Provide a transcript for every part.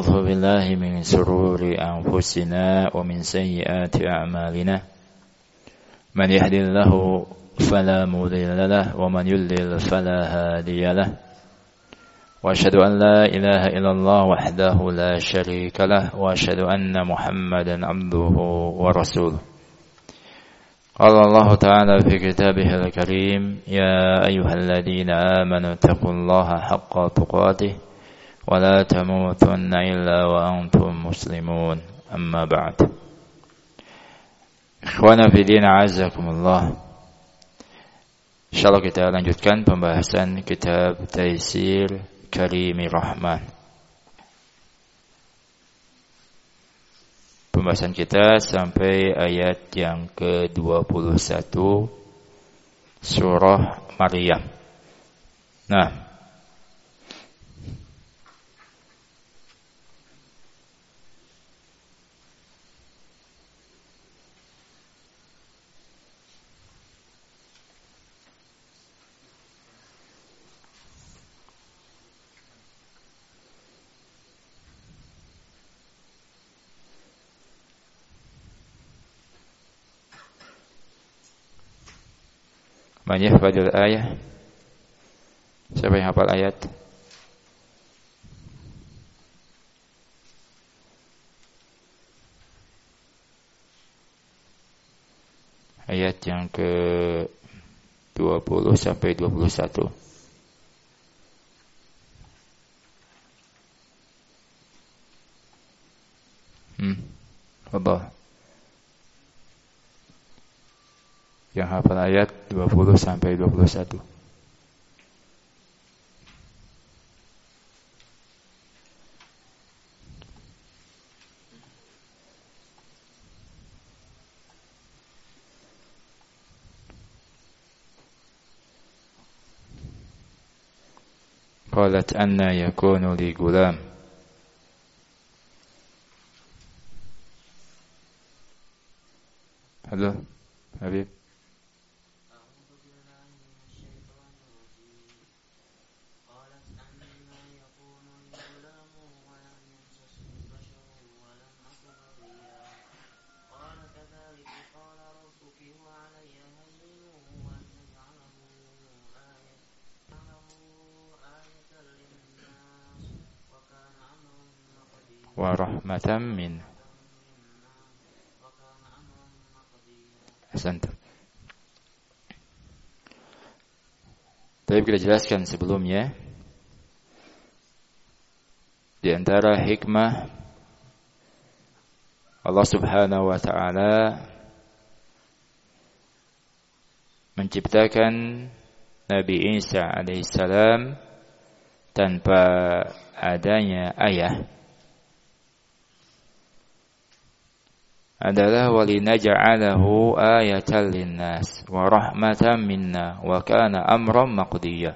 ونعوذ بالله من شرور أنفسنا ومن سيئات أعمالنا من يهد الله فلا مضل له ومن يضلل فلا هادي له وأشهد أن لا إله إلا الله وحده لا شريك له وأشهد أن محمدا عبده ورسوله قال الله تعالى في كتابه الكريم يا أيها الذين آمنوا اتقوا الله حق تقاته ولا تموتن إلا وأنتم مسلمون أما بعد Ikhwana fi din a'azzakumullah. Insyaallah kita lanjutkan pembahasan kitab Taisir Karimir Rahman. Pembahasan kita sampai ayat yang ke-21 surah Maryam. Nah, man yahfadul ayah. Siapa yang hafal ayat? Ayat yang ke-20 sampai 21. Allah. Yang hafal ayat 20 sampai 21. Qalat anna yakunu li gulam. Halo, Habib. Wa rahmatan min. Ahsantum. Tadi kita jelaskan sebelumnya di antara hikmah Allah Subhanahu wa taala menciptakan Nabi Isa alaihissalam tanpa adanya ayah adalah walinaj'alahu ayatan linnas wa rahmatan minna wa kana amran maqdiya,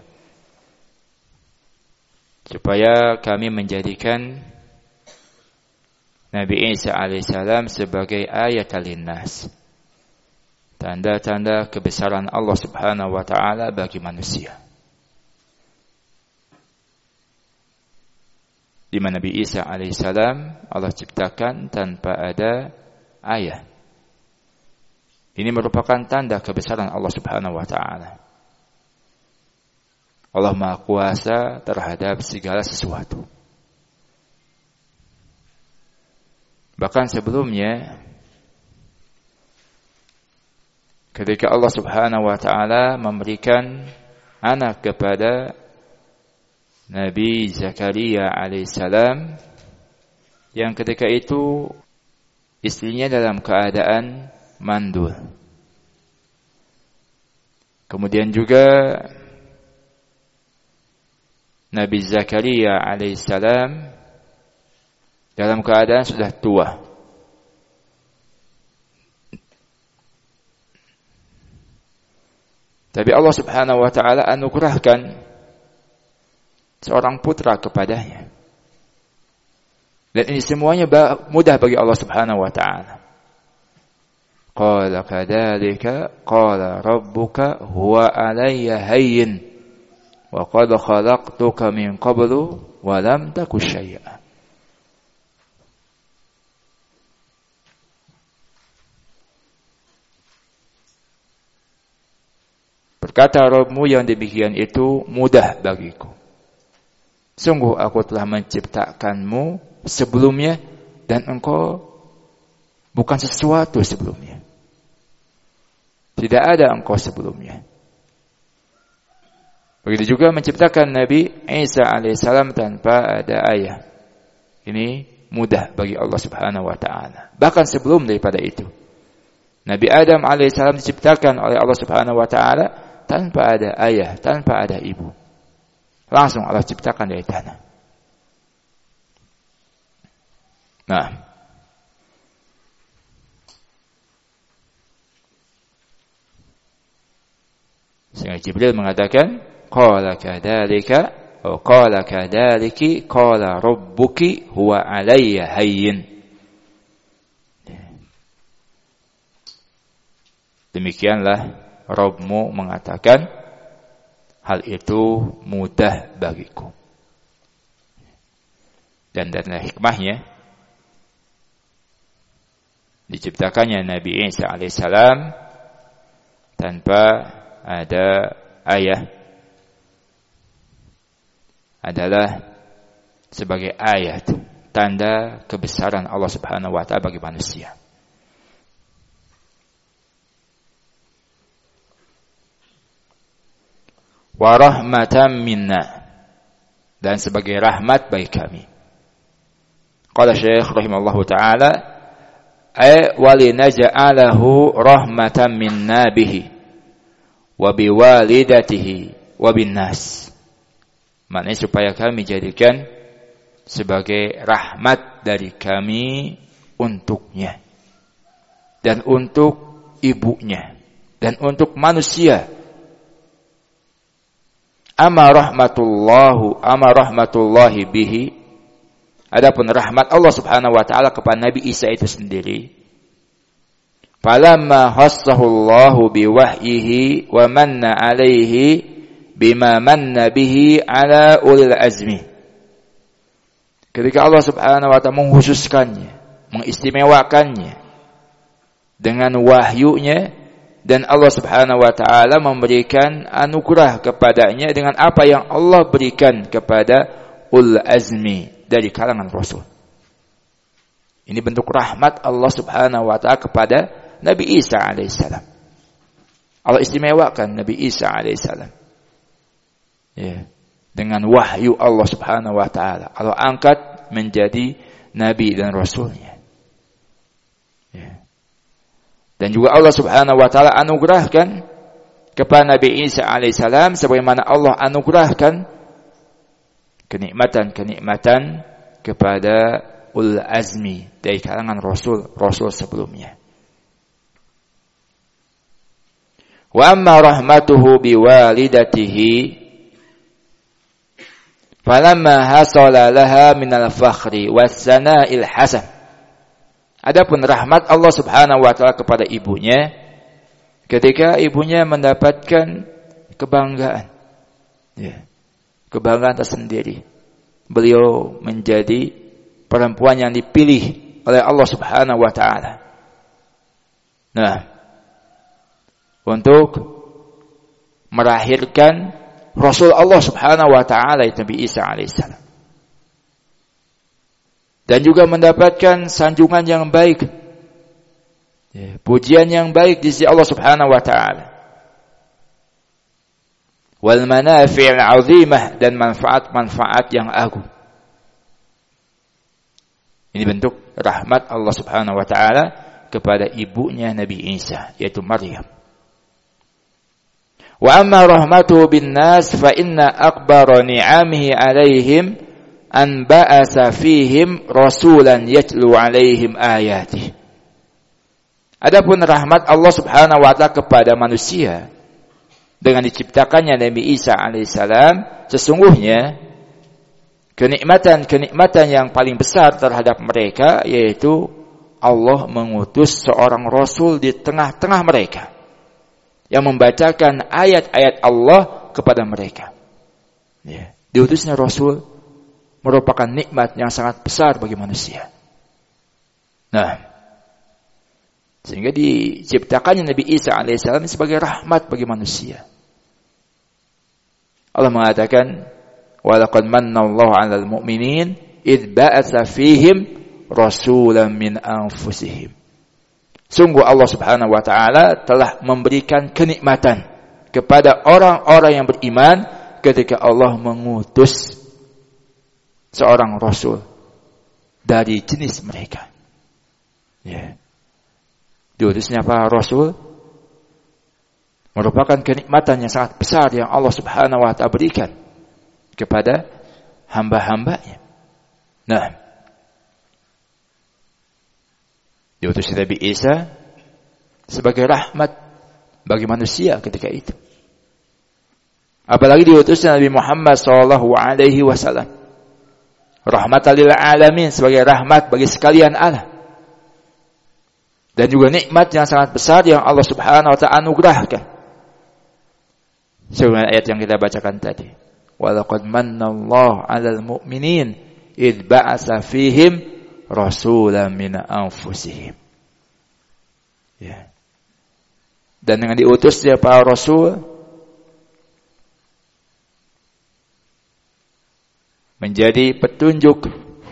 supaya kami menjadikan Nabi Isa alaihissalam sebagai ayatan linnas, tanda-tanda kebesaran Allah Subhanahu wa taala bagi manusia. Di mana Nabi Isa alaihissalam Allah ciptakan tanpa ada ayah. Ini merupakan tanda kebesaran Allah Subhanahu wa taala. Allah Maha Kuasa terhadap segala sesuatu. Bahkan sebelumnya ketika Allah Subhanahu wa taala memberikan anak kepada Nabi Zakaria alaihissalam, yang ketika itu istrinya dalam keadaan mandul. Kemudian juga Nabi Zakaria alaihissalam dalam keadaan sudah tua. Tapi Allah Subhanahu wa taala anugerahkan seorang putra kepadanya. Dan ini semuanya mudah bagi Allah Subhanahu wa taala. Qala kadzalika qala rabbuka huwa alayya hayyin wa qad khalaqtuka min qablu wa lam taku syai'a. Berkata Rabbmu yang demikian itu mudah bagiku. Sungguh aku telah menciptakanmu sebelumnya dan engkau bukan sesuatu sebelumnya. Tidak ada engkau sebelumnya. Begitu juga menciptakan Nabi Isa alaihissalam tanpa ada ayah. Ini mudah bagi Allah Subhanahu wa taala. Bahkan sebelum daripada itu, Nabi Adam alaihissalam diciptakan oleh Allah Subhanahu wa taala tanpa ada ayah, tanpa ada ibu. Langsung Allah ciptakan dari tanah. Nah, sehingga Jibril mengatakan, qala kadzalika atau qala kadzaliki qala rabbuki huwa alayya hayyin. Demikianlah Rabbmu mengatakan, hal itu mudah bagiku. Dan dari hikmahnya diciptakannya Nabi Isa alaihissalam tanpa ada ayah adalah sebagai ayat tanda kebesaran Allah Subhanahu wa taala bagi manusia. Wa rahmatan minna, dan sebagai rahmat bagi kami. Qala Syekh rahimallahu taala, ay walinaj'alahu rahmatan minna bihi wa biwalidatihi wa binnas. Maknanya supaya kami jadikan sebagai rahmat dari kami untuknya dan untuk ibunya dan untuk manusia. Ama rahmatullahi bihi, adapun rahmat Allah Subhanahu wa taala kepada Nabi Isa itu sendiri. Falamma hassahullahu biwahyihi wa manna alaihi bima manna bihi ala ulil azmi. Ketika Allah Subhanahu wa taala mengkhususkannya, mengistimewakannya dengan wahyunya, dan Allah Subhanahu wa taala memberikan anugerah kepadanya dengan apa yang Allah berikan kepada ulul azmi dari kalangan Rasul. Ini bentuk rahmat Allah Subhanahu wa taala kepada Nabi Isa alaihissalam. Allah istimewakan Nabi Isa alaihissalam. Ya, dengan wahyu Allah Subhanahu wa taala. Allah angkat menjadi nabi dan rasulnya. Ya. Dan juga Allah Subhanahu wa taala anugerahkan kepada Nabi Isa alaihissalam sebagaimana Allah anugerahkan kenikmatan-kenikmatan kepada ulul azmi dari kalangan rasul sebelumnya. Wa amma rahmatuhu biwalidatihi falamma hasala laha minal fakhri was-sana'il hasan. Adapun rahmat Allah Subhanahu wa taala kepada ibunya ketika ibunya mendapatkan kebanggaan. Ya. Kebanggaan tersendiri. Beliau menjadi perempuan yang dipilih oleh Allah Subhanahu wa taala. Nah, untuk melahirkan Rasul Allah Subhanahu wa taala Nabi Isa alaihissalam. Dan juga mendapatkan sanjungan yang baik, ya, pujian yang baik di sisi Allah Subhanahu wa taala. Wal manafi' al-'azimah, dan manfaat-manfaat yang agung. Ini bentuk rahmat Allah Subhanahu wa taala kepada ibunya Nabi Isa, yaitu Maryam. Wa amma rahmatuhu bin nas fa inna akbara ni'amihi 'alaihim an ba'asa fihim rasulan yatlu 'alaihim ayatihi. Adapun rahmat Allah Subhanahu wa taala kepada manusia dengan diciptakannya Nabi Isa alaihissalam, sesungguhnya kenikmatan yang paling besar terhadap mereka yaitu Allah mengutus seorang rasul di tengah-tengah mereka yang membacakan ayat-ayat Allah kepada mereka. Ya, diutusnya rasul merupakan nikmat yang sangat besar bagi manusia. Nah, sehingga diciptakannya Nabi Isa alaihissalam sebagai rahmat bagi manusia. Allah mengatakan, "Wa laqad mannallahu 'alal mu'minin id ba'atsa fihim rasulan min anfusihim." Sungguh Allah Subhanahu wa taala telah memberikan kenikmatan kepada orang-orang yang beriman ketika Allah mengutus seorang rasul dari jenis mereka. Ya. Diutusnya para rasul merupakan kenikmatan yang sangat besar yang Allah Subhanahu wa taala berikan kepada hamba-hambanya. Nah, diutus Nabi Isa sebagai rahmat bagi manusia ketika itu. Apalagi diutusnya Nabi Muhammad sallallahu alaihi wasallam rahmatan lil alamin, sebagai rahmat bagi sekalian alam. Dan juga nikmat yang sangat besar yang Allah Subhanahu wa taala anugerahkan. Sebagaimana ayat yang kita bacakan tadi. Wa laqad mannallahu 'alal mu'minin id ba'atsa fihim rasulan min anfusihim. Ya. Dan dengan diutusnya para rasul menjadi petunjuk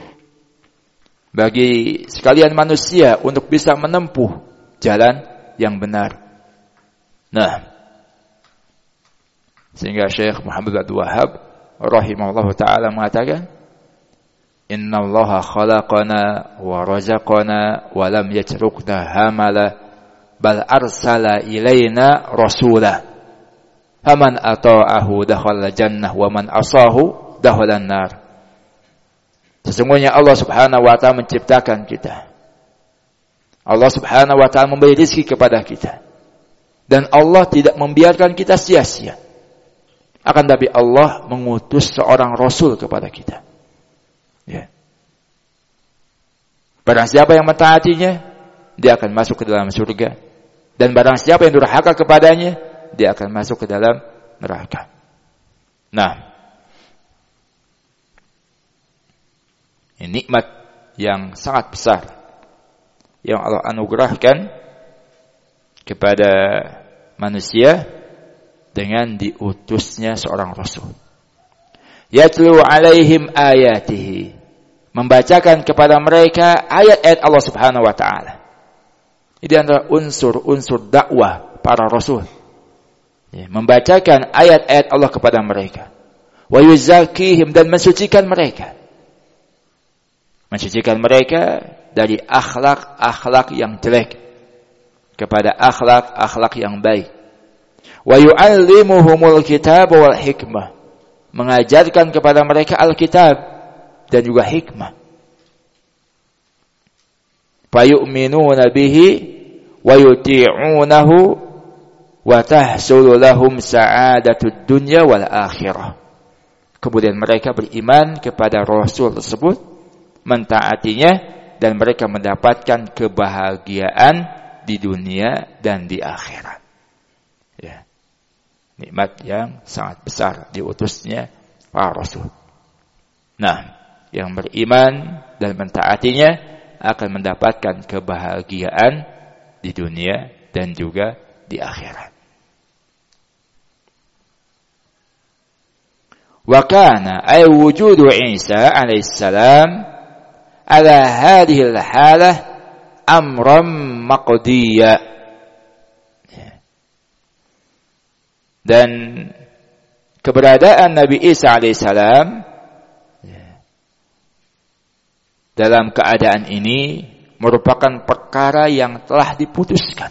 bagi sekalian manusia untuk bisa menempuh jalan yang benar. Nah, sehingga Syekh Muhammad Abdul Wahhab rahimahullahu taala mengatakan, "Innallaha khalaqana wa razaqana wa lam yatrukna hamala bal arsala ilaina rasula. Faman ata'ahu dakhala jannah wa man asahu dakhala nar." Sesungguhnya Allah Subhanahu wa taala menciptakan kita. Allah Subhanahu wa taala memberi rezeki kepada kita. Dan Allah tidak membiarkan kita sia-sia. Akan tapi Allah mengutus seorang rasul kepada kita. Ya. Barang siapa yang mentaatinya, dia akan masuk ke dalam surga. Dan barang siapa yang durhaka kepadanya, dia akan masuk ke dalam neraka. Nah, ini nikmat yang sangat besar yang Allah anugerahkan kepada manusia dengan diutusnya seorang rasul. Yatlu alaihim ayatihi, membacakan kepada mereka ayat-ayat Allah Subhanahu wa taala. Ini adalah unsur-unsur dakwah para rasul. Ya, membacakan ayat-ayat Allah kepada mereka. Wa yuzakkihim, dan mensucikan mereka. Mensucikan mereka dari akhlak-akhlak yang jelek kepada akhlak-akhlak yang baik. Wa yu'allimuhumul kitab wal hikmah, mengajarkan kepada mereka Alkitab dan juga hikmah. Fa yu'minuna bihi wa yuti'unahu wa tahsulu lahum sa'adatud dunya wal akhirah. Kemudian mereka beriman kepada Rasul tersebut, mentaatinya, dan mereka mendapatkan kebahagiaan di dunia dan di akhirat. Ya. Nikmat yang sangat besar diutusnya para rasul. Nah, yang beriman dan mentaatinya akan mendapatkan kebahagiaan di dunia dan juga di akhirat. Wa kana ay wujudu Isa alaihissalam ala hadhihi al-halah amran maqdiyya. Dan keberadaan Nabi Isa alaihissalam dalam keadaan ini merupakan perkara yang telah diputuskan.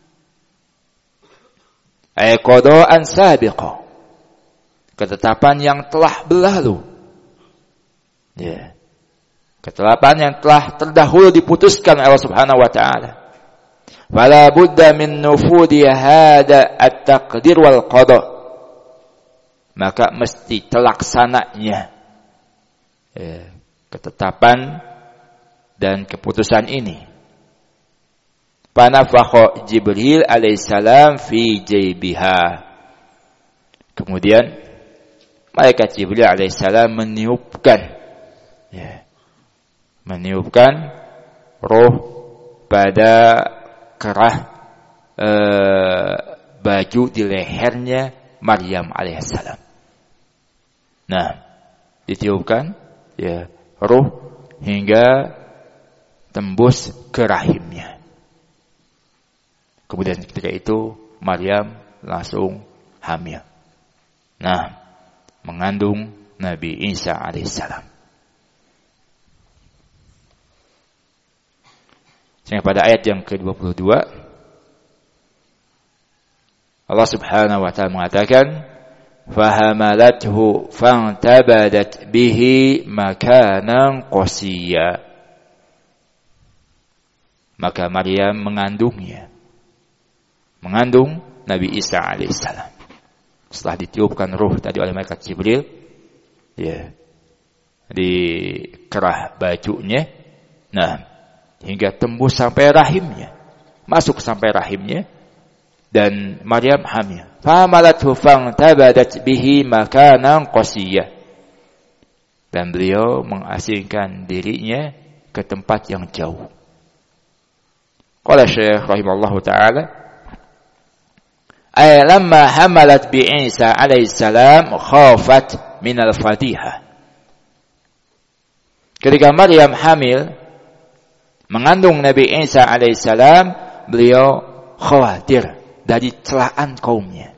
Ay qada'an sabiqa, ketetapan yang telah berlalu. Ya. Ketetapan yang telah terdahulu diputuskan oleh Allah Subhanahu wa taala. Fala budda min nufudi hada at-taqdir wal qada. Maka mesti terlaksananya ketetapan dan keputusan ini. Panafakha Jibril alaihissalam fi jaybiha. Kemudian malaikat Jibril alaihissalam meniupkan roh pada kerah baju di lehernya Maryam alaihissalam. Nah, ditiupkan ya ruh hingga tembus ke rahimnya. Kemudian ketika itu Maryam langsung hamil. Nah, mengandung Nabi Isa alaihissalam. Sehingga pada ayat yang ke-22 Allah Subhanahu wa taala mengatakan, "Fahamalathu fantabadat bihi makanan qasiyya." Maka Maryam mengandung Nabi Isa alaihissalam. Setelah ditiupkan ruh tadi oleh malaikat Jibril, ya, di kerah bajunya, nah, hingga tembus sampai rahimnya, masuk sampai rahimnya, dan Maryam hamil. Fahamalathu fantabadat bihi makanan qasiyya. Dan beliau mengasingkan dirinya ke tempat yang jauh. Qala Syekh rahimallahu taala, ay lamma hamalat bi Isa alaihi salam khafat min al-fadihah. Ketika Maryam hamil mengandung Nabi Isa alaihi salam, beliau khawatir dari celaan kaumnya.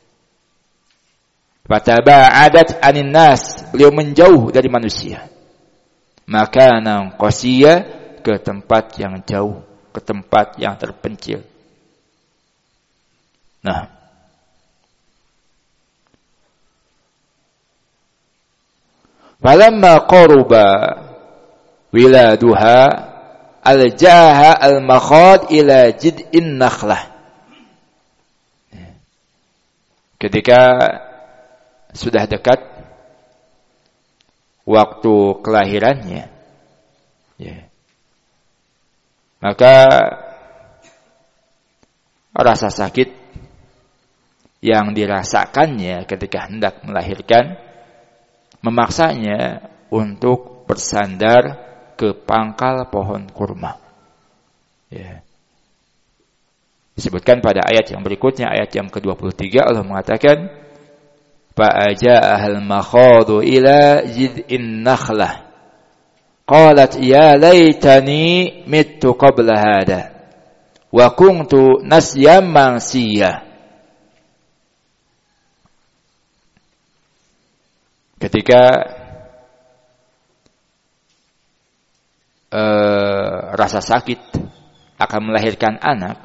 Fataba'adat anin nas, beliau menjauh dari manusia. Makanan qasiyya, ke tempat yang jauh, ke tempat yang terpencil. Nah, falamma qaruba wiladuha aljaha al-makhad ila jid'in nakhlah. Ketika sudah dekat waktu kelahirannya, ya, maka rasa sakit yang dirasakannya ketika hendak melahirkan memaksanya untuk bersandar ke pangkal pohon kurma. Ya. Disebutkan pada ayat yang berikutnya, ayat yang ke-23, Allah mengatakan, fa'aja'ahal makhadu ila jid'in nakhlah qalat ya laitani mittu qabla hada wa kuntu nasyam mansiyah. Ketika rasa sakit akan melahirkan anak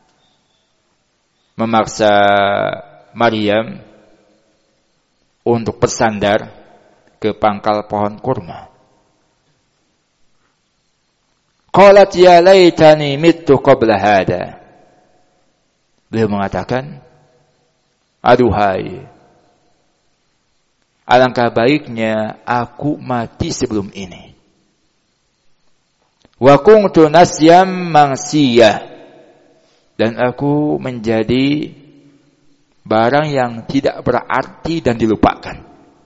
memaksa Maryam untuk bersandar ke pangkal pohon kurma. Qalat ya laitani mittu qabla hada. Beliau mengatakan, aduhai, alangkah baiknya aku mati sebelum ini. Wa kuntu nasyam mansiyah, dan aku menjadi barang yang tidak berarti dan dilupakan.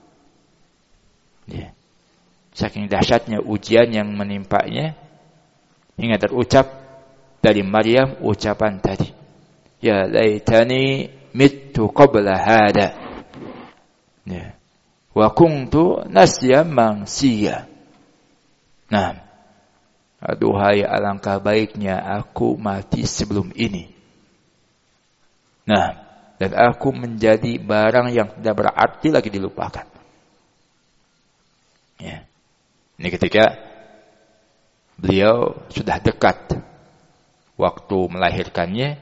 Ya. Saking dahsyatnya ujian yang menimpanya, hingga terucap dari Maryam ucapan tadi, ya laitani mittu qabla hada, ya, wa kuntu nasyam mansiyah. Nah, aduhai, alangkah baiknya aku mati sebelum ini. Nah, dan aku menjadi barang yang tidak berarti lagi dilupakan. Ya. Ini ketika beliau sudah dekat waktu melahirkannya,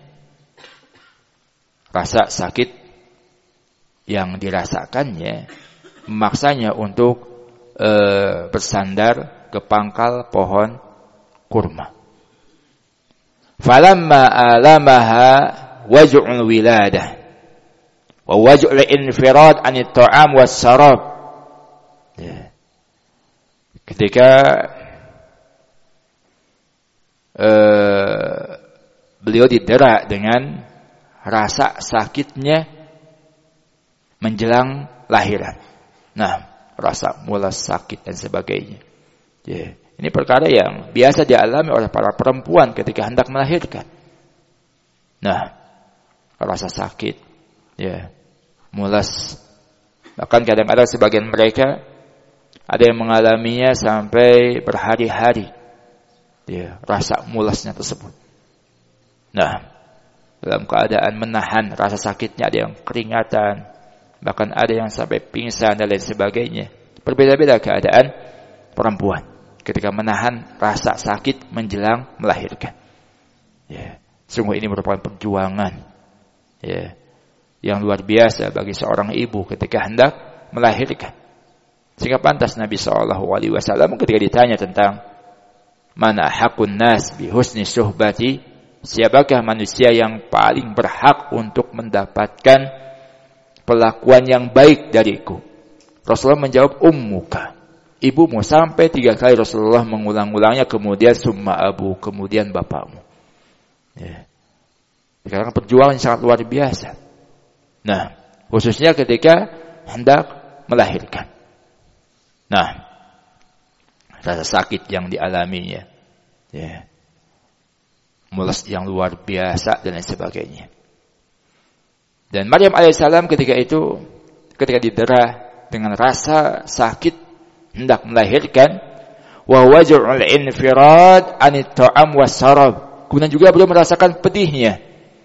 rasa sakit yang dirasakannya memaksanya untuk bersandar ke pangkal pohon kurma. Falamma alamaha waj'ul wiladah wa waj'ul infirad anit ta'am was sarab. Ya. Ketika beliau didera dengan rasa sakitnya menjelang lahiran. Nah, rasa mulas, sakit dan sebagainya. Ya. Ini perkara yang biasa dialami oleh para perempuan ketika hendak melahirkan. Nah, rasa sakit, ya, mulas, Bahkan kadang-kadang sebagian mereka ada yang mengalaminya sampai berhari-hari, rasa mulasnya tersebut. Nah, dalam keadaan menahan rasa sakitnya, ada yang keringatan, bahkan ada yang sampai pingsan dan lain sebagainya. Berbeda-beda keadaan perempuan ketika menahan rasa sakit menjelang melahirkan. Sungguh ini merupakan perjuangan yang luar biasa bagi seorang ibu ketika hendak melahirkan. Sehingga pantas Nabi SAW ketika ditanya tentang mana hakun nas bi husni suhbati, siapakah manusia yang paling berhak untuk mendapatkan perlakuan yang baik dariku, Rasulullah menjawab ummuka, ibumu. Sampai 3 kali Rasulullah mengulang-ulangnya, kemudian summa abu, kemudian bapakmu. Karena perjuangan sangat luar biasa. Nah, khususnya ketika hendak melahirkan. Nah, rasa sakit yang dialaminya, mulas yang luar biasa dan lain sebagainya. Dan Maryam alaihissalam ketika didera dengan rasa sakit hendak melahirkan, wa waj'ul infirad anit ta'am was sarab, kemudian juga belum merasakan pedihnya,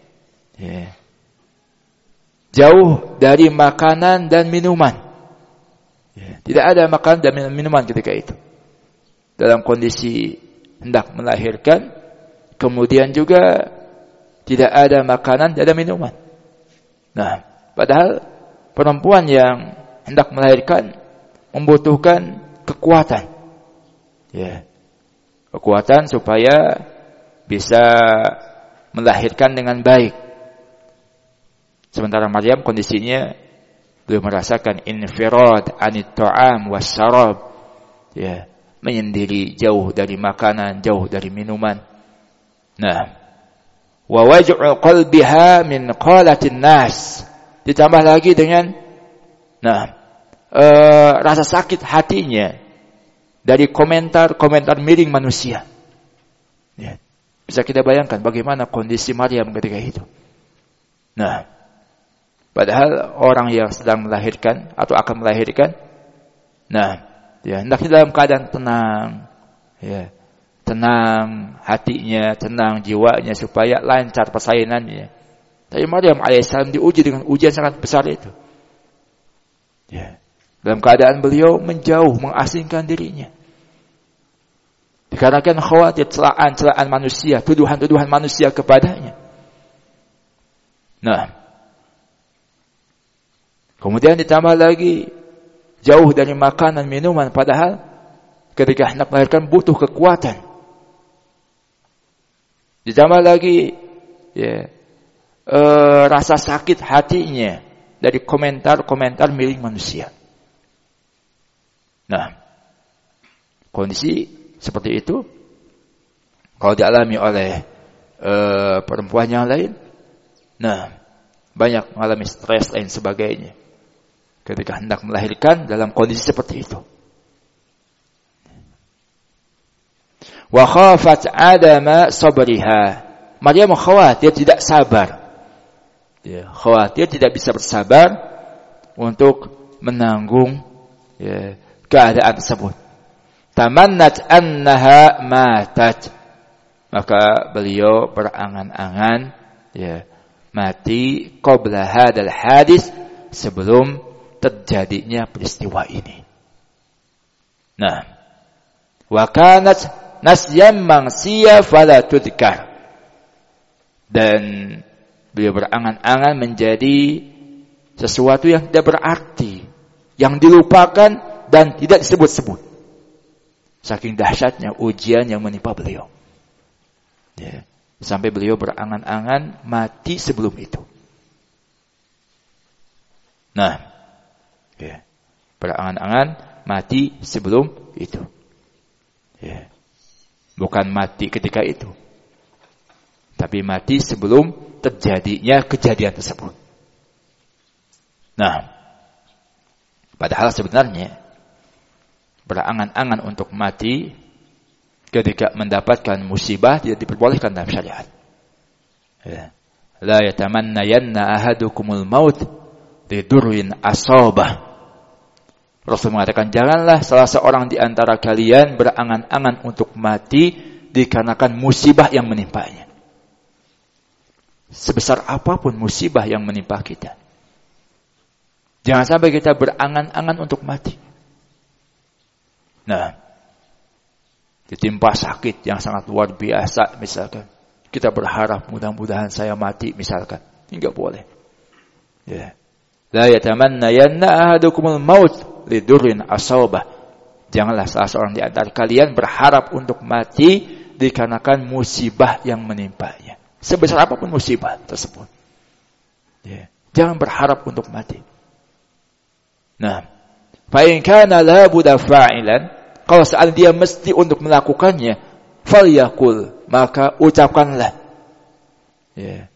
jauh dari makanan dan minuman. Tidak ada makanan dan minuman ketika itu. Dalam kondisi hendak melahirkan, kemudian juga tidak ada makanan, tidak ada minuman. Nah, padahal perempuan yang hendak melahirkan membutuhkan kekuatan. Kekuatan supaya bisa melahirkan dengan baik. Sementara Maryam kondisinya belum merasakan infirad anit ta'am was sarab, menyendiri, jauh dari makanan, jauh dari minuman. Nah, wa waj'u qalbiha min qalatin nas, ditambah lagi dengan rasa sakit hatinya dari komentar-komentar miring manusia. Bisa kita bayangkan bagaimana kondisi Maryam ketika itu. Nah, padahal orang yang sedang melahirkan atau akan melahirkan, hendaknya dalam keadaan tenang, tenang hatinya, tenang jiwanya supaya lancar persalinannya. Tapi Maryam alaihissalam diuji dengan ujian sangat besar itu. Dalam keadaan beliau menjauh, mengasingkan dirinya. Dikarenakan khawatir celaan manusia, tuduhan-tuduhan manusia kepadanya. Nah, kemudian ditambah lagi jauh dari makanan minuman, padahal ketika hendak melahirkan butuh kekuatan. Ditambah lagi rasa sakit hatinya dari komentar-komentar miring manusia. Nah, kondisi seperti itu kalau dialami oleh perempuan yang lain, banyak mengalami stres lain sebagainya ketika hendak melahirkan dalam kondisi seperti itu. Wa khafat adama sabriha, Maryam khawatir tidak sabar. Khawatir tidak bisa bersabar untuk menanggung keadaan tersebut. Tamannat annaha matat, maka beliau berangan-angan mati qabla hadal hadis, sebelum terjadinya peristiwa ini. Nah, wa kanat nasyam mangsiya fala tudkar, dan beliau berangan-angan menjadi sesuatu yang tidak berarti, yang dilupakan dan tidak disebut-sebut. Saking dahsyatnya ujian yang menimpa beliau. Sampai beliau berangan-angan mati sebelum itu. Nah, berangan-angan mati sebelum itu. Bukan mati ketika itu, tapi mati sebelum terjadinya kejadian tersebut. Nah, padahal sebenarnya berangan-angan untuk mati ketika mendapatkan musibah tidak diperbolehkan dalam syariat. La yatamannayanna ahadukumul maut lidurrin asabah. Rasul mengatakan, janganlah salah seorang di antara kalian berangan-angan untuk mati dikarenakan musibah yang menimpanya. Sebesar apapun musibah yang menimpa kita, jangan sampai kita berangan-angan untuk mati. Nah, ditimpa sakit yang sangat luar biasa misalkan, kita berharap mudah-mudahan saya mati misalkan. Enggak boleh. Ya. La yatamannayanna ahadukumul maut lidurrin asabah. Janganlah salah seorang di antara kalian berharap untuk mati dikarenakan musibah yang menimpanya. Sebesar apapun musibah tersebut. Ya. Jangan berharap untuk mati. Nah, fa in kana la budda fa'ilan, kalau seandainya dia mesti untuk melakukannya, falyakul, maka ucapkanlah. Ya.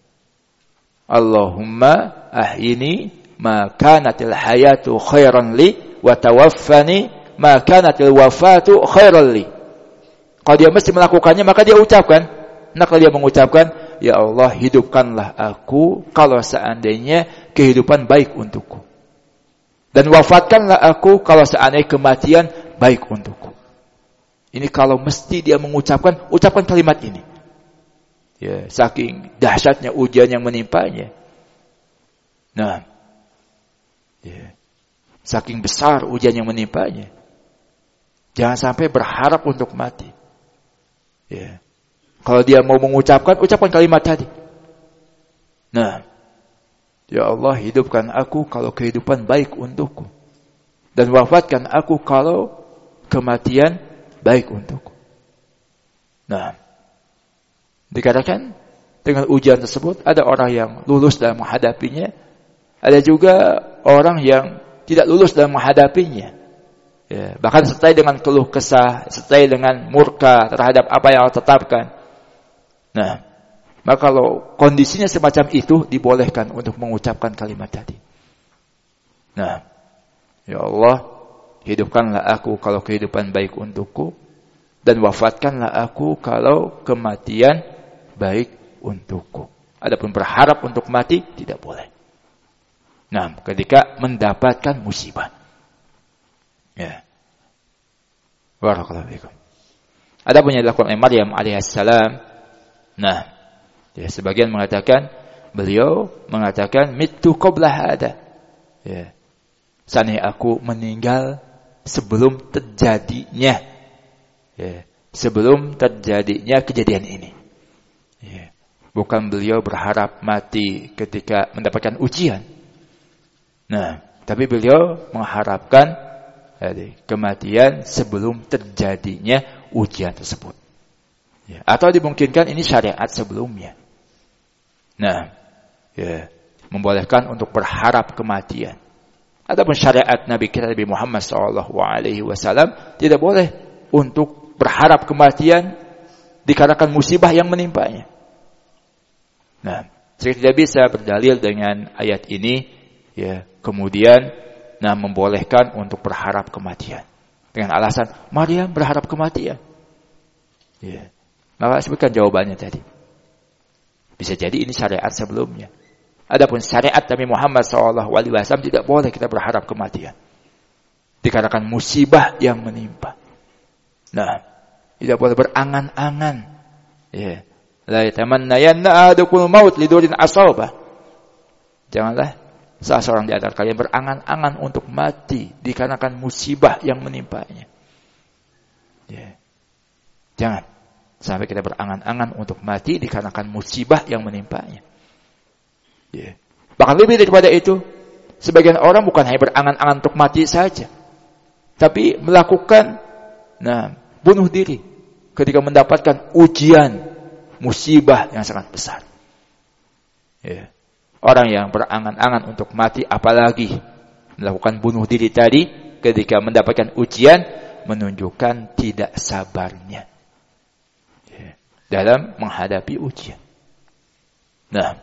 Allahumma ahyini ma kanatil hayatu khairan li wa tawaffani ma kanatil wafatu khairan li. Kalau dia mesti melakukannya, maka dia ucapkan. Nah, kalau dia mengucapkan, ya Allah, hidupkanlah aku kalau seandainya kehidupan baik untukku. Dan wafatkanlah aku kalau seandainya kematian baik untukku. Ini kalau mesti dia mengucapkan, ucapkan kalimat ini. Ya, saking dahsyatnya ujian yang menimpanya. Nah, ya, saking besar ujian yang menimpanya. Jangan sampai berharap untuk mati. Ya. Kalau dia mau mengucapkan, ucapkan kalimat tadi. Nah, ya Allah, hidupkan aku kalau kehidupan baik untukku. Dan wafatkan aku kalau kematian baik untukku. Nah, dikatakan dengan ujian tersebut ada orang yang lulus dalam menghadapinya, ada juga orang yang tidak lulus dalam menghadapinya. Ya, bahkan sertai dengan keluh kesah, sertai dengan murka terhadap apa yang Allah tetapkan. Nah, maka kalau kondisinya semacam itu, dibolehkan untuk mengucapkan kalimat tadi. Nah, ya Allah, hidupkanlah aku kalau kehidupan baik untukku, dan wafatkanlah aku kalau kematian baik untukku. Adapun berharap untuk mati, tidak boleh. Nah, ketika mendapatkan musibah. Ya. Barakallahu fikum. Adapun yang dilakukan oleh Maryam alaihissalam, nah, ya, sebagian mengatakan, beliau mengatakan, mitu qabla hada. Ya. Seandainya aku meninggal sebelum terjadinya, ya, sebelum terjadinya kejadian ini. Ya. Bukan beliau berharap mati ketika mendapatkan ujian. Nah, tapi beliau mengharapkan kematian sebelum terjadinya ujian tersebut. Ya. Atau dimungkinkan ini syariat sebelumnya. Nah, ya, membolehkan untuk berharap kematian. Adapun syariat Nabi kita Nabi Muhammad SAW tidak boleh untuk berharap kematian dikarenakan musibah yang menimpanya. Nah, saya tidak bisa berdalil dengan ayat ini, ya, kemudian membolehkan untuk berharap kematian dengan alasan Maryam berharap kematian. Ya. Maka sebutkan jawabannya tadi. Bisa jadi ini syariat sebelumnya. Adapun syariat Nabi Muhammad SAW tidak boleh kita berharap kematian dikarenakan musibah yang menimpa. Nah, tidak boleh berangan-angan. Ya. La yatamannayanna ahadukumul maut lidurrin asabah. Janganlah salah seorang di antara kalian berangan-angan untuk mati dikarenakan musibah yang menimpanya. Ya. Jangan sampai kita berangan-angan untuk mati dikarenakan musibah yang menimpanya. Ya. Bahkan lebih daripada itu, sebagian orang bukan hanya berangan-angan untuk mati saja, tapi melakukan bunuh diri ketika mendapatkan ujian musibah yang sangat besar. Ya. Orang yang berangan-angan untuk mati, apalagi melakukan bunuh diri tadi ketika mendapatkan ujian, menunjukkan tidak sabarnya dalam menghadapi ujian. Nah,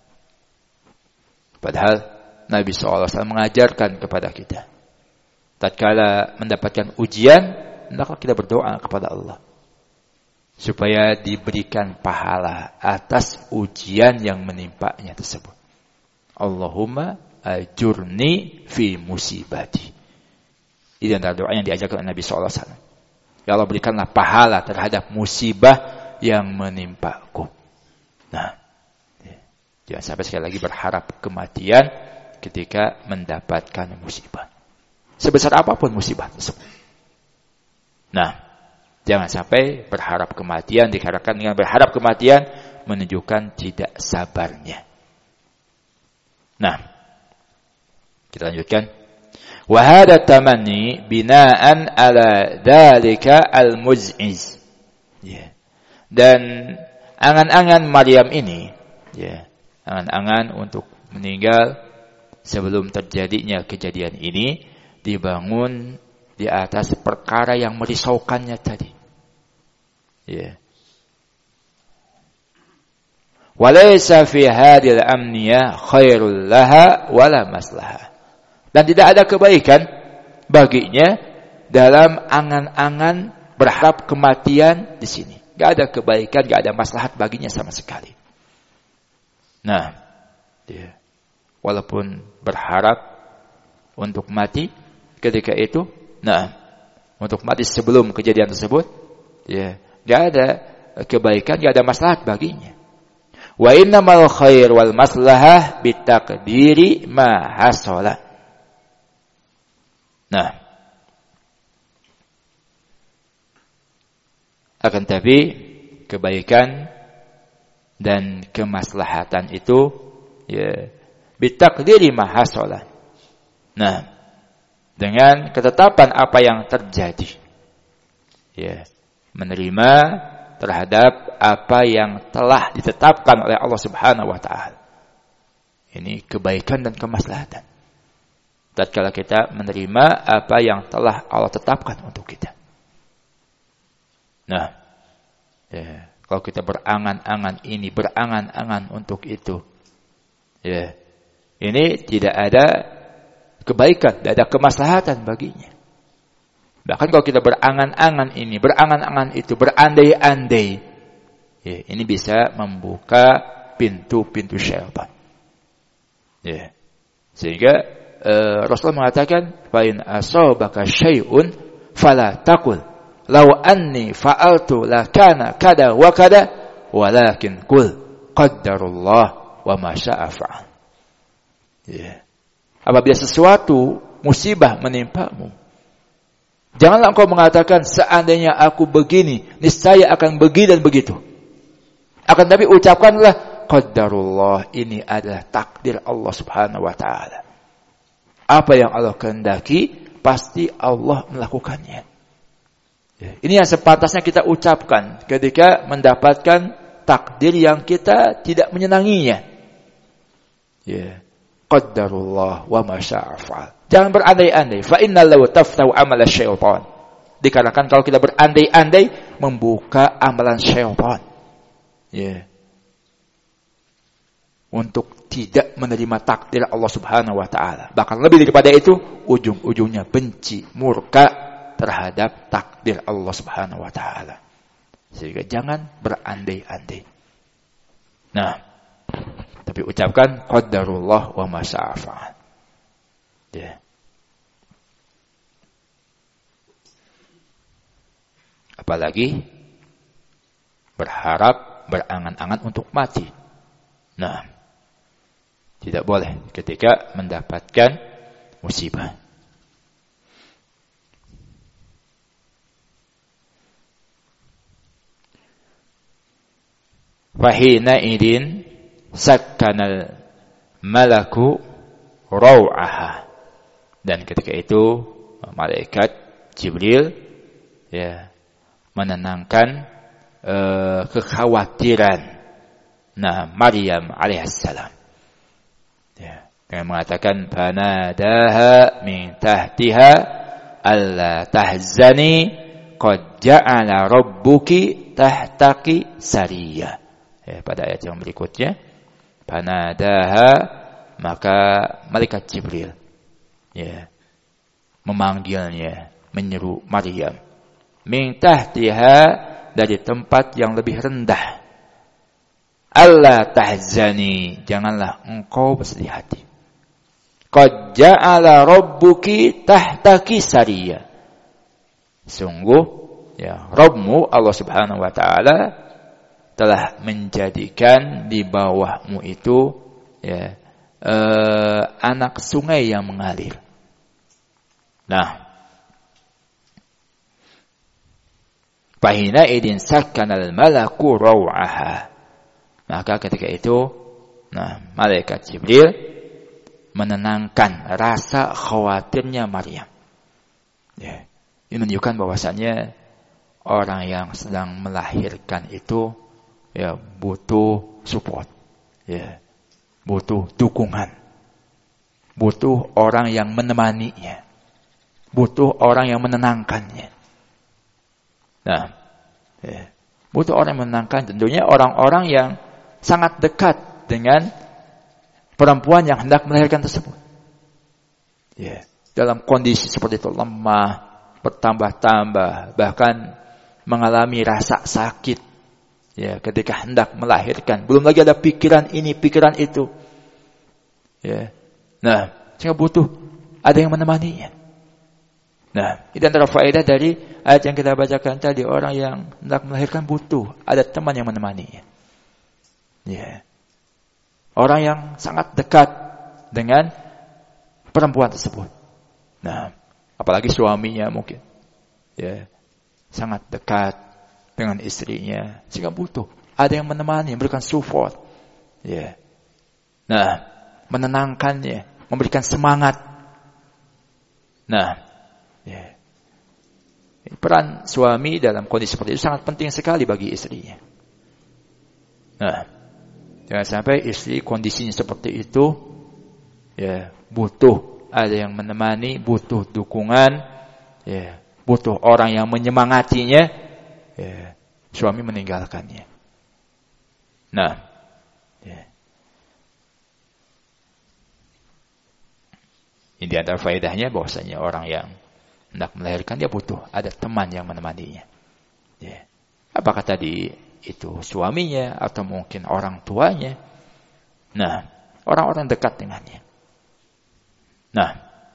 padahal Nabi SAW mengajarkan kepada kita, tatkala mendapatkan ujian, maka kita berdoa kepada Allah supaya diberikan pahala atas ujian yang menimpanya tersebut. Allahumma ajurni fi musibati. Ini antara doa yang diajarkan Nabi sallallahu alaihi wasallam. Ya Allah, berikanlah pahala terhadap musibah yang menimpaku. Nah, jangan sampai sekali lagi berharap kematian ketika mendapatkan musibah. Sebesar apapun musibah tersebut. Nah, jangan sampai berharap kematian, dikarenakan dengan berharap kematian menunjukkan tidak sabarnya. Nah, kita lanjutkan. Wa hadha tamanni bina'an ala dzalika al-muz'iz. Ya. Dan angan-angan Maryam ini, ya, angan-angan untuk meninggal sebelum terjadinya kejadian ini dibangun di atas perkara yang merisaukannya tadi. Ya. Walaysa fi hadhil amniyah khairul laha wala maslahah. Dan tidak ada kebaikan baginya dalam angan-angan berharap kematian di sini. Enggak ada kebaikan, enggak ada maslahat baginya sama sekali. Nah, ya. Walaupun berharap untuk mati ketika itu, nah, untuk mati sebelum kejadian tersebut, ya, enggak ada kebaikan, enggak ada maslahat baginya. Wa innamal khair wal maslahah bitaqdiri ma hasala. Nah, akan tapi kebaikan dan kemaslahatan itu ya bitaqdiri ma hasala. Nah, dengan ketetapan apa yang terjadi. Ya, menerima terhadap apa yang telah ditetapkan oleh Allah Subhanahu wa taala. Ini kebaikan dan kemaslahatan. Tatkala kita menerima apa yang telah Allah tetapkan untuk kita. Nah, ya, kalau kita berangan-angan ini, berangan-angan untuk itu, ya, ini tidak ada kebaikan, tidak ada kemaslahatan baginya. Bahkan kalau kita berangan-angan ini, berangan-angan itu, berandai-andai, ya, ini bisa membuka pintu-pintu syaitan. Ya, sehingga Rasulullah mengatakan, "Fa in asabaka syai'un fala taqul law anni fa'altu la kana kada wa kada, walakin qul qaddarullah wa ma syaa fa'al." Ya. Apabila sesuatu musibah menimpamu, janganlah engkau mengatakan seandainya aku begini, niscaya akan begini dan begitu. Akan tapi ucapkanlah qaddarullah, ini adalah takdir Allah Subhanahu wa taala. Apa yang Allah kehendaki, pasti Allah melakukannya. Ya, ini yang sepantasnya kita ucapkan ketika mendapatkan takdir yang kita tidak menyenanginya. Ya, qaddarullah wa ma syaa fa'al. Jangan berandai-andai. Fa innal law taftahu amal syaitan. Dikarenakan kalau kita berandai-andai membuka amalan syaitan. Ya. Untuk tidak menerima takdir Allah Subhanahu wa taala. Bahkan lebih daripada itu, ujung-ujungnya benci, murka terhadap takdir Allah Subhanahu wa taala. Sehingga jangan berandai-andai. Nah, tapi ucapkan qaddarullah wa ma syaa fa'al. Ya. Apalagi berharap, berangan-angan untuk mati. Nah, tidak boleh ketika mendapatkan musibah. Fahina idin sakkanal malaku raw'aha. Dan ketika itu malaikat Jibril ya menenangkan kekhawatiran Maryam alaihissalam. Ya, dengan mengatakan fanadaha min tahtiha alla tahzani qad ja'ala rabbuki tahtaki sariyah. Ya, pada ayat yang berikutnya, fanadaha, maka malaikat Jibril ya memanggilnya, menyeru Maryam min tahtiha, dari tempat yang lebih rendah. Allah tahzani, janganlah engkau bersedih hati. Qad ja'ala rabbuki tahtaki sariyah. Sungguh ya Rabbmu Allah Subhanahu wa taala telah menjadikan di bawahmu itu ya anak sungai yang mengalir. Nah, fahina idin sakkanal malaku raw'aha. Maka ketika itu malaikat Jibril menenangkan rasa khawatirnya Maryam. Ya. Ini menunjukkan bahwasannya orang yang sedang melahirkan itu ya butuh support. Ya. Butuh dukungan. Butuh orang yang menemaninya. Butuh orang yang menenangkannya. Nah, ya. Butuh orang yang menenangkan, tentunya orang-orang yang sangat dekat dengan perempuan yang hendak melahirkan tersebut. Ya. Dalam kondisi seperti itu lemah, bertambah-tambah, bahkan mengalami rasa sakit ya ketika hendak melahirkan, belum lagi ada pikiran ini pikiran itu ya. Nah, sehingga butuh ada yang menemaninya. Nah, ini antara faedah dari ayat yang kita bacakan tadi, orang yang hendak melahirkan butuh ada teman yang menemaninya ya. Orang yang sangat dekat dengan perempuan tersebut. Nah, apalagi suaminya mungkin ya sangat dekat dengan istrinya sehingga butuh ada yang menemani, memberikan support ya. Nah, menenangkannya, memberikan semangat. Nah, ya. Peran suami dalam kondisi seperti itu sangat penting sekali bagi istrinya. Nah, jangan sampai istri kondisinya seperti itu ya, butuh ada yang menemani, butuh dukungan, ya, butuh orang yang menyemangatinya, ya, suami meninggalkannya. Nah, ya. Ini antara faedahnya bahwasanya orang yang hendak melahirkan dia butuh ada teman yang menemaninya. Ya. Apakah tadi itu suaminya atau mungkin orang tuanya? Nah, orang-orang dekat dengannya. Nah,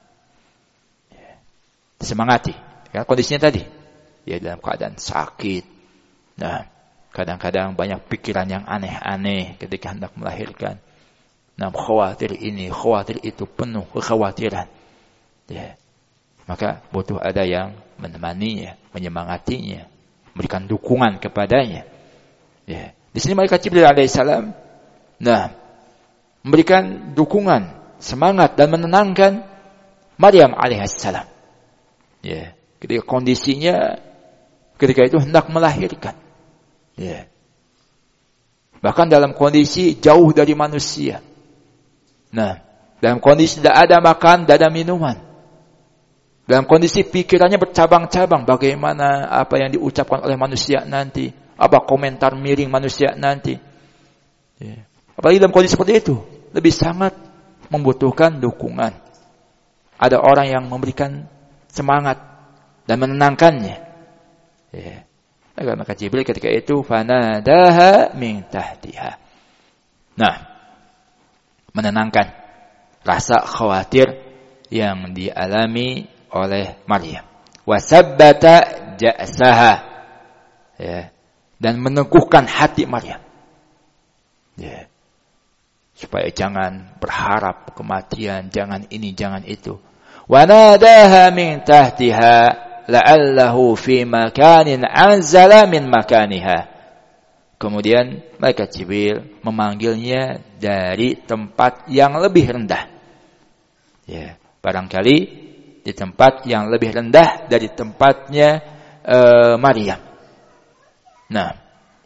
disemangati. Ya, kondisinya tadi, ya dalam keadaan sakit. Nah, kadang-kadang banyak pikiran yang aneh-aneh ketika hendak melahirkan. Nah, khawatir ini, khawatir itu, penuh kekhawatiran. Ya, maka butuh ada yang menemaninya, menyemangatinya, memberikan dukungan kepadanya. Ya, di sini malaikat Jibril alaihissalam, memberikan dukungan, semangat dan menenangkan Maryam alaihissalam. Ya, ketika kondisinya ketika itu hendak melahirkan. Ya. Bahkan dalam kondisi jauh dari manusia. Nah, dalam kondisi tidak ada makan, tidak ada minuman. Dalam kondisi pikirannya bercabang-cabang bagaimana apa yang diucapkan oleh manusia nanti, apa komentar miring manusia nanti. Ya. Apalagi dalam kondisi seperti itu, lebih sangat membutuhkan dukungan. Ada orang yang memberikan semangat dan menenangkannya. Ya. Maka Jibril ketika itu fanadaha min tahtiha. Nah, menenangkan rasa khawatir yang dialami oleh Maryam. Wasabbata ja'saha. Ya. Dan meneguhkan hati Maryam. Ya. Supaya jangan berharap kematian, jangan ini, jangan itu. Wa nadaha min tahtiha la'allahu fi makanin anzala min makaniha. Kemudian malaikat Jibril memanggilnya dari tempat yang lebih rendah. Ya, barangkali di tempat yang lebih rendah dari tempatnya Maryam. Nah,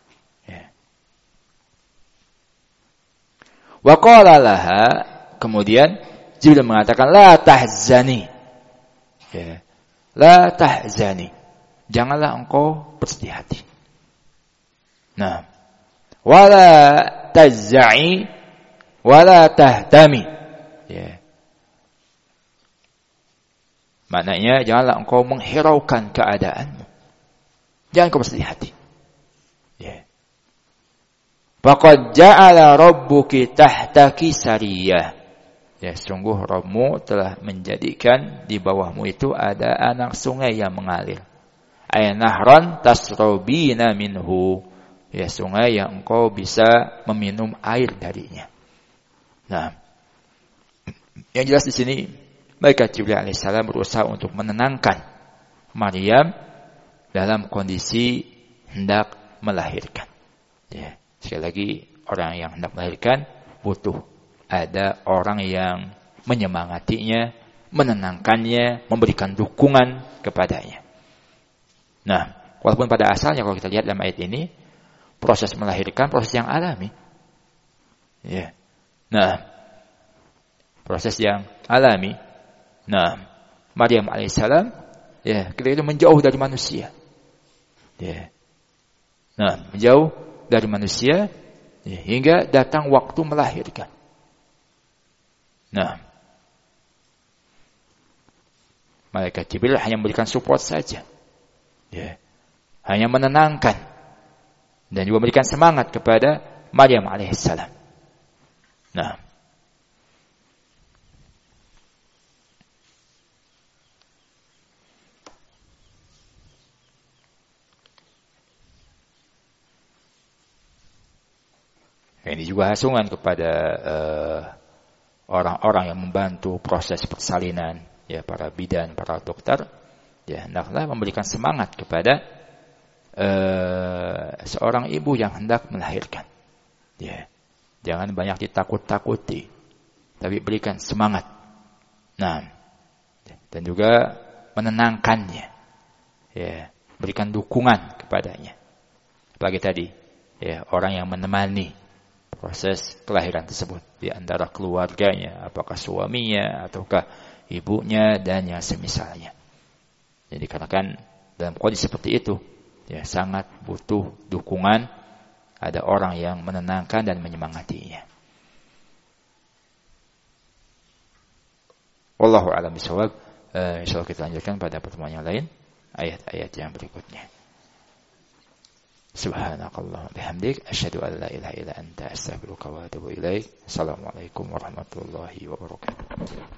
wa qala laha, kemudian Jibril mengatakan la tahzani. Ya. La tahzani. Janganlah engkau bersedih hati. Nah, wala tajza'i wala tahtami. Ya. Maknanya janganlah engkau menghiraukan keadaanmu. Jangan kau bersedih hati. Ya. Faqad ja'ala rabbuki tahtaki sariyah. Ya, sungguh Rabbmu telah menjadikan di bawahmu itu ada anak sungai yang mengalir. Ay nahran tasrabina minhu. Ya, sungai yang engkau bisa meminum air darinya. Nah, yang jelas di sini malaikat Jibril alaihissalam berusaha untuk menenangkan Maryam dalam kondisi hendak melahirkan. Ya, sekali lagi orang yang hendak melahirkan butuh ada orang yang menyemangatinya, menenangkannya, memberikan dukungan kepadanya. Nah, walaupun pada asalnya kalau kita lihat dalam ayat ini, proses melahirkan proses yang alami. Ya. Nah, proses yang alami. Nah, Maryam alaihissalam ya, ketika itu menjauh dari manusia. Ya. Nah, menjauh dari manusia ya, hingga datang waktu melahirkan. Nah, malaikat Jibril hanya memberikan support saja. Ya. Hanya menenangkan dan juga memberikan semangat kepada Maryam alaihissalam. Nah, ini juga hasungan kepada orang-orang yang membantu proses persalinan, ya, para bidan, para dokter, ya, hendaklah memberikan semangat kepada seorang ibu yang hendak melahirkan. Ya, jangan banyak ditakut-takuti, tapi berikan semangat. Nah, dan juga menenangkannya, ya, berikan dukungan kepadanya. Apalagi tadi, ya, orang yang menemani proses kelahiran tersebut di antara keluarganya, apakah suaminya ataukah ibunya dan yang semisalnya. Jadi dikatakan dalam kondisi seperti itu, ya, sangat butuh dukungan, ada orang yang menenangkan dan menyemangatinya. Wallahu a'lam bishawab. Insyaallah kita lanjutkan pada pertemuan yang lain, ayat-ayat yang berikutnya. Subhanakallah bihamdik asyhadu an la ilaha illa anta astaghfiruka wa atubu ilaik. Assalamualaikum warahmatullahi wabarakatuh.